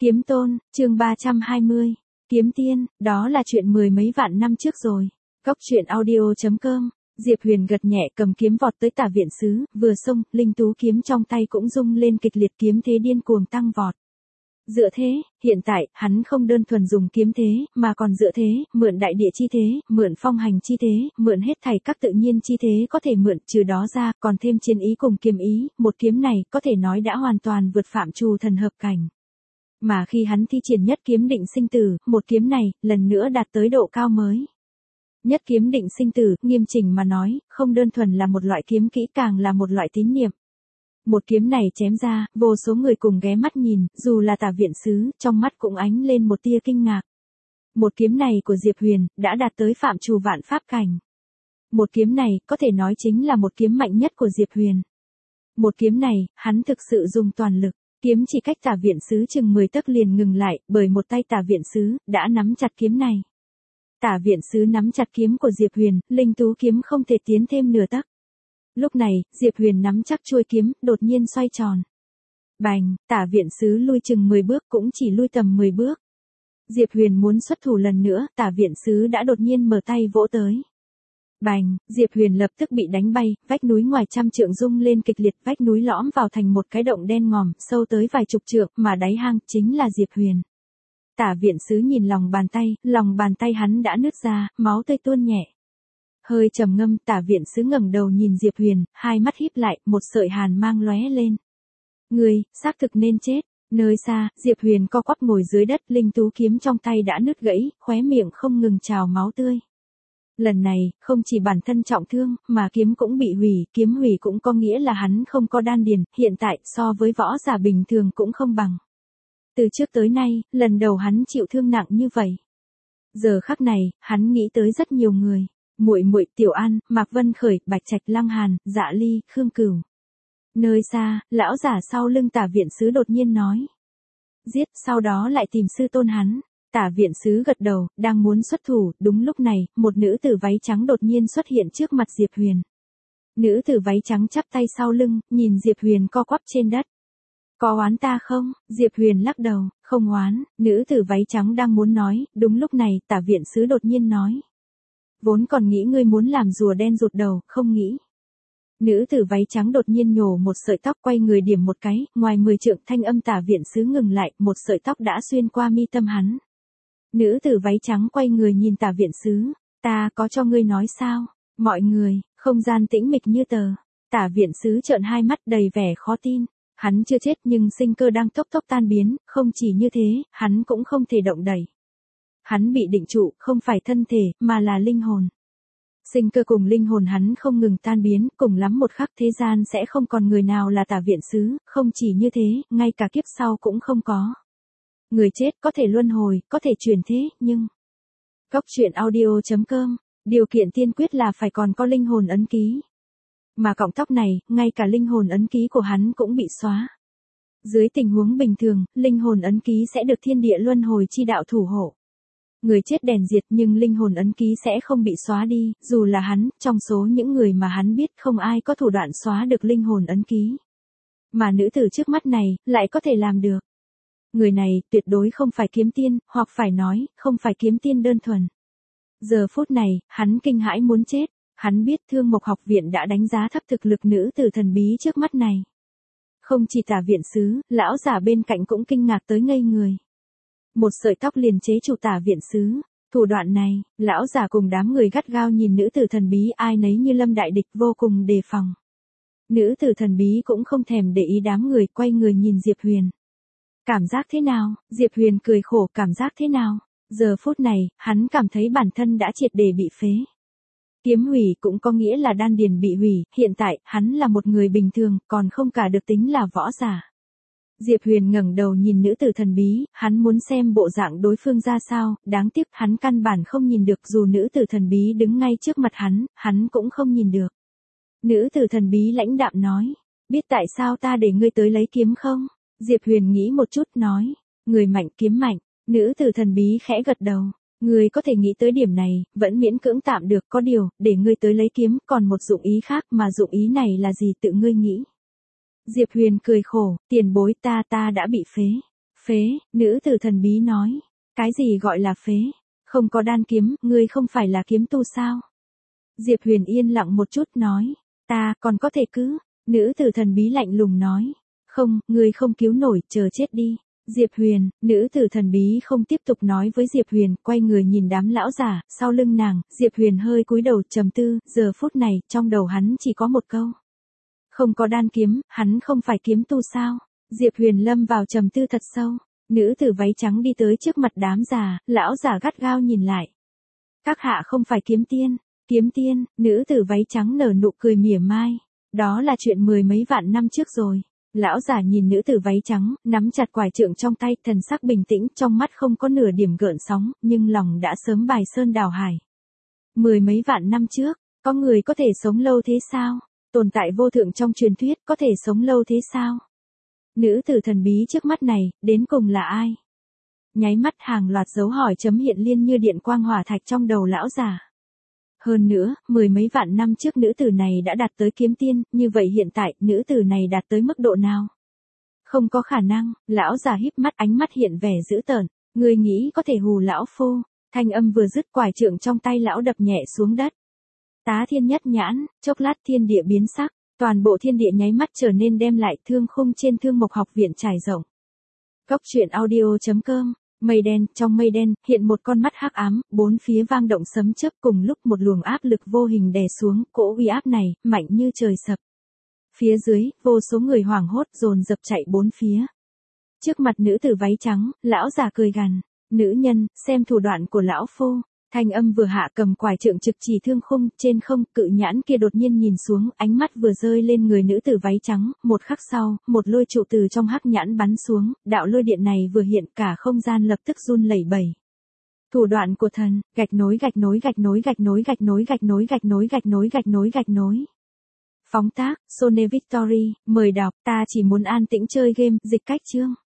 Kiếm Tôn, chương 320. Kiếm Tiên, đó là chuyện mười mấy vạn năm trước rồi. Góc truyện audio.com. Diệp Huyền gật nhẹ cầm kiếm vọt tới Tả Viện Sứ, vừa xông, linh tú kiếm trong tay cũng rung lên kịch liệt, kiếm thế điên cuồng tăng vọt. Dựa thế, hiện tại, hắn không đơn thuần dùng kiếm thế, mà còn dựa thế, mượn đại địa chi thế, mượn phong hành chi thế, mượn hết thảy các tự nhiên chi thế có thể mượn, trừ đó ra, còn thêm chiến ý cùng kiếm ý, một kiếm này, có thể nói đã hoàn toàn vượt phạm trù thần hợp cảnh. Mà khi hắn thi triển nhất kiếm định sinh tử, một kiếm này, lần nữa đạt tới độ cao mới. Nhất kiếm định sinh tử, nghiêm chỉnh mà nói, không đơn thuần là một loại kiếm kỹ, càng là một loại tín niệm. Một kiếm này chém ra, vô số người cùng ghé mắt nhìn, dù là Tả Viện Sứ, trong mắt cũng ánh lên một tia kinh ngạc. Một kiếm này của Diệp Huyền, đã đạt tới phạm trù vạn pháp cảnh. Một kiếm này, có thể nói chính là một kiếm mạnh nhất của Diệp Huyền. Một kiếm này, hắn thực sự dùng toàn lực. Kiếm chỉ cách Tả Viện Sứ chừng 10 tấc liền ngừng lại, bởi một tay Tả Viện Sứ đã nắm chặt kiếm này. Tả Viện Sứ nắm chặt kiếm của Diệp Huyền, linh tú kiếm không thể tiến thêm nửa tấc. Lúc này, Diệp Huyền nắm chắc chuôi kiếm, đột nhiên xoay tròn. Bành, Tả Viện Sứ lui chừng 10 bước, cũng chỉ lui tầm 10 bước. Diệp Huyền muốn xuất thủ lần nữa, Tả Viện Sứ đã đột nhiên mở tay vỗ tới. Bành, Diệp Huyền lập tức bị đánh bay, vách núi ngoài trăm trượng rung lên kịch liệt, vách núi lõm vào thành một cái động đen ngòm, sâu tới vài chục trượng, mà đáy hang chính là Diệp Huyền. Tả Viện Sứ nhìn lòng bàn tay hắn đã nứt ra, máu tươi tuôn nhẹ. Hơi trầm ngâm, Tả Viện Sứ ngẩng đầu nhìn Diệp Huyền, hai mắt híp lại, một sợi hàn mang lóe lên. Ngươi, xác thực nên chết. Nơi xa, Diệp Huyền co quắp ngồi dưới đất, linh tú kiếm trong tay đã nứt gãy, khóe miệng không ngừng trào máu tươi. Lần này, không chỉ bản thân trọng thương, mà kiếm cũng bị hủy, kiếm hủy cũng có nghĩa là hắn không có đan điền, hiện tại, so với võ giả bình thường cũng không bằng. Từ trước tới nay, lần đầu hắn chịu thương nặng như vậy. Giờ khắc này, hắn nghĩ tới rất nhiều người. Muội Muội, Tiểu An, Mạc Vân Khởi, Bạch Trạch, Lăng Hàn, Dạ Ly, Khương Cửu. Nơi xa, lão giả sau lưng Tả Viện Sứ đột nhiên nói. Giết, sau đó lại tìm sư tôn hắn. Tả Viện Sứ gật đầu, đang muốn xuất thủ, đúng lúc này, một nữ tử váy trắng đột nhiên xuất hiện trước mặt Diệp Huyền. Nữ tử váy trắng chắp tay sau lưng, nhìn Diệp Huyền co quắp trên đất. Có oán ta không? Diệp Huyền lắc đầu, không oán. Nữ tử váy trắng đang muốn nói, đúng lúc này, Tả Viện Sứ đột nhiên nói. Vốn còn nghĩ ngươi muốn làm rùa đen rụt đầu, không nghĩ. Nữ tử váy trắng đột nhiên nhổ một sợi tóc, quay người điểm một cái, ngoài 10 trượng, thanh âm Tả Viện Sứ ngừng lại, một sợi tóc đã xuyên qua mi tâm hắn. Nữ tử váy trắng quay người nhìn Tả Viện Sứ. Ta có cho ngươi nói sao? Mọi người, không gian tĩnh mịch như tờ. Tả Viện Sứ trợn hai mắt đầy vẻ khó tin. Hắn chưa chết nhưng sinh cơ đang tốc tốc tan biến, không chỉ như thế, hắn cũng không thể động đậy. Hắn bị định trụ, không phải thân thể, mà là linh hồn. Sinh cơ cùng linh hồn hắn không ngừng tan biến, cùng lắm một khắc thế gian sẽ không còn người nào là Tả Viện Sứ, không chỉ như thế, ngay cả kiếp sau cũng không có. Người chết có thể luân hồi, có thể chuyển thế, nhưng... Góc truyện audio.com, điều kiện tiên quyết là phải còn có linh hồn ấn ký. Mà cọng tóc này, ngay cả linh hồn ấn ký của hắn cũng bị xóa. Dưới tình huống bình thường, linh hồn ấn ký sẽ được thiên địa luân hồi chi đạo thủ hộ. Người chết đèn diệt nhưng linh hồn ấn ký sẽ không bị xóa đi, dù là hắn, trong số những người mà hắn biết không ai có thủ đoạn xóa được linh hồn ấn ký. Mà nữ tử trước mắt này, lại có thể làm được. Người này, tuyệt đối không phải kiếm tiên, hoặc phải nói, không phải kiếm tiên đơn thuần. Giờ phút này, hắn kinh hãi muốn chết. Hắn biết Thương Mộc Học Viện đã đánh giá thấp thực lực nữ tử thần bí trước mắt này. Không chỉ Tả Viện Sứ, lão giả bên cạnh cũng kinh ngạc tới ngây người. Một sợi tóc liền chế trụ Tả Viện Sứ. Thủ đoạn này, lão giả cùng đám người gắt gao nhìn nữ tử thần bí, ai nấy như lâm đại địch, vô cùng đề phòng. Nữ tử thần bí cũng không thèm để ý đám người, quay người nhìn Diệp Huyền. Cảm giác thế nào? Diệp Huyền cười khổ, cảm giác thế nào? Giờ phút này, hắn cảm thấy bản thân đã triệt để bị phế. Kiếm hủy cũng có nghĩa là đan điền bị hủy, hiện tại, hắn là một người bình thường, còn không cả được tính là võ giả. Diệp Huyền ngẩng đầu nhìn nữ tử thần bí, hắn muốn xem bộ dạng đối phương ra sao, đáng tiếc hắn căn bản không nhìn được, dù nữ tử thần bí đứng ngay trước mặt hắn cũng không nhìn được. Nữ tử thần bí lãnh đạm nói, biết tại sao ta để ngươi tới lấy kiếm không? Diệp Huyền nghĩ một chút nói, người mạnh kiếm mạnh, nữ tử thần bí khẽ gật đầu. Ngươi có thể nghĩ tới điểm này, vẫn miễn cưỡng tạm được, có điều, để ngươi tới lấy kiếm, còn một dụng ý khác, mà dụng ý này là gì tự ngươi nghĩ. Diệp Huyền cười khổ, tiền bối ta đã bị phế. Phế, nữ tử thần bí nói. Cái gì gọi là phế? Không có đan kiếm, ngươi không phải là kiếm tu sao? Diệp Huyền yên lặng một chút nói. Ta, còn có thể cứ. Nữ tử thần bí lạnh lùng nói. Không, ngươi không cứu nổi, chờ chết đi. Diệp Huyền, nữ tử thần bí không tiếp tục nói với Diệp Huyền, quay người nhìn đám lão giả, sau lưng nàng, Diệp Huyền hơi cúi đầu trầm tư, giờ phút này, trong đầu hắn chỉ có một câu. Không có đan kiếm, hắn không phải kiếm tu sao? Diệp Huyền lâm vào trầm tư thật sâu. Nữ tử váy trắng đi tới trước mặt đám già, lão giả gắt gao nhìn lại. Các hạ không phải kiếm tiên. Kiếm tiên, nữ tử váy trắng nở nụ cười mỉa mai. Đó là chuyện mười mấy vạn năm trước rồi. Lão giả nhìn nữ tử váy trắng, nắm chặt quải trượng trong tay, thần sắc bình tĩnh, trong mắt không có nửa điểm gợn sóng, nhưng lòng đã sớm bài sơn đảo hải. Mười mấy vạn năm trước, có người có thể sống lâu thế sao? Tồn tại vô thượng trong truyền thuyết, có thể sống lâu thế sao? Nữ tử thần bí trước mắt này, đến cùng là ai? Nháy mắt hàng loạt dấu hỏi chấm hiện liên như điện quang hỏa thạch trong đầu lão giả. Hơn nữa, mười mấy vạn năm trước nữ tử này đã đạt tới kiếm tiên, như vậy hiện tại, nữ tử này đạt tới mức độ nào? Không có khả năng, lão già híp mắt, ánh mắt hiện vẻ dữ tợn. Người nghĩ có thể hù lão phu? Thanh âm vừa dứt, quải trượng trong tay lão đập nhẹ xuống đất. Tá thiên nhất nhãn, chốc lát thiên địa biến sắc, toàn bộ thiên địa nháy mắt trở nên đem lại, thương khung trên Thương Mộc học viện trải rộng. Cốc truyện audio.com. Mây đen, trong mây đen, hiện một con mắt hắc ám, bốn phía vang động sấm chớp, cùng lúc một luồng áp lực vô hình đè xuống, cỗ uy áp này, mạnh như trời sập. Phía dưới, vô số người hoảng hốt dồn dập chạy bốn phía. Trước mặt nữ tử váy trắng, lão già cười gằn. Nữ nhân, xem thủ đoạn của lão phu. Thanh âm vừa hạ, cầm quải trượng trực chỉ thương khung, trên không, cự nhãn kia đột nhiên nhìn xuống, ánh mắt vừa rơi lên người nữ tử váy trắng, một khắc sau, một lôi trụ từ trong hắc nhãn bắn xuống, đạo lôi điện này vừa hiện, cả không gian lập tức run lẩy bẩy. Thủ đoạn của thần, gạch nối gạch nối gạch nối gạch nối gạch nối gạch nối gạch nối gạch nối gạch nối gạch nối. Phóng tác, Sone Victory, mời đọc, ta chỉ muốn an tĩnh chơi game, dịch cách chương.